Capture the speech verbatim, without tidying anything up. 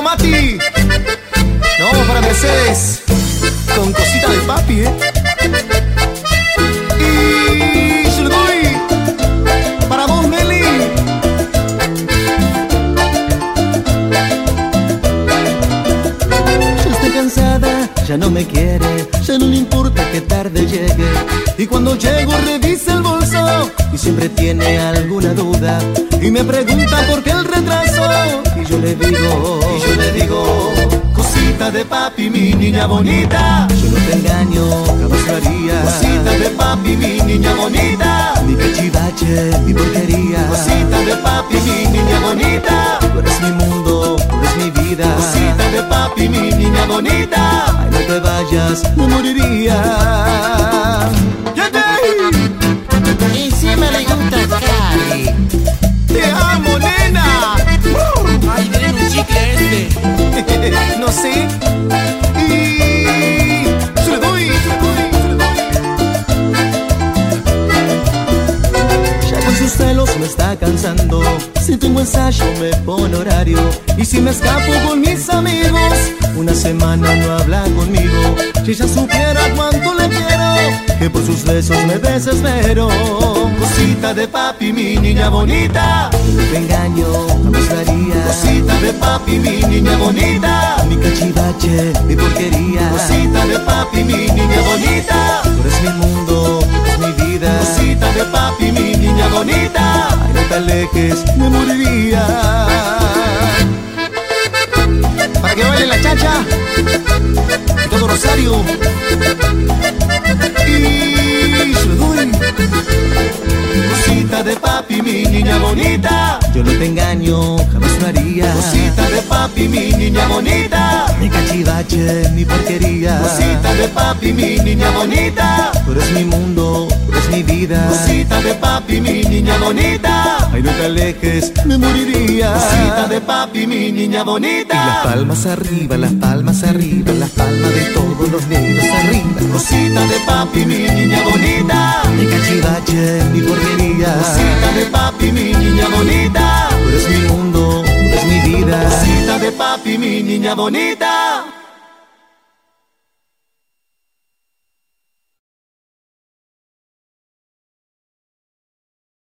Mati. No, para Mercedes. Con cosita de papi, ¿eh? Y se lo doy para vos, Meli. Ya estoy cansada, ya no me quiere, ya no le importa que tarde llegue. Y cuando llego revisa el bolso y siempre tiene alguna duda y me pregunta por qué el retraso. Y yo le digo, y yo le digo, cosita de papi, mi niña bonita. Yo no te engaño, jamás lo haría. Cosita de papi, mi niña bonita. Mi cachivache, mi porquería. Cosita de papi, mi niña bonita. Tú eres mi mundo, tú eres mi vida. Cosita de papi, mi niña bonita. Ay, no te vayas, me moriría. Yeah, yeah. Y encima le gusta Cali. Te amo, nena. Uh. Ay, ven un chicle este. No sé. Y se lo doy, se lo doy, se lo doy. Ya con sus celos me está cansando. Si tengo ensayo me pone horario. Y si me escapo con mis amigos, una semana no habla conmigo. Si ella supiera cuánto le quiero, que por sus besos me desespero. Cosita de papi, mi niña bonita. No te engaño, jamás lo haría. Cosita de papi, mi niña bonita. Mi cachivache, mi porquería. Cosita de papi, mi niña bonita. Tú eres mi mundo, tú eres mi vida. Cosita de papi, mi niña bonita. Ay, no te alejes, me moriría. Para que baile la chacha y todo Rosario. Y se lo doy. Cosita de papi, mi niña bonita. Yo no te engaño, jamás lo haría. Cosita de papi, mi niña bonita. Mi cachivache, mi porquería. Cosita de papi, mi niña bonita. Tú eres mi mundo, tú eres mi vida. Cosita de papi, mi niña bonita. Ay, no te alejes, me moriría. Cosita de papi, mi niña bonita. Y las palmas arriba, las palmas arriba, las palmas de todos los negros arriba. Cosita de papi, mi niña bonita. Mi cachivache, mi porquería. Cosita de papi, mi niña bonita. Tú eres mi mundo, tú eres mi vida. Cosita de papi, mi niña bonita.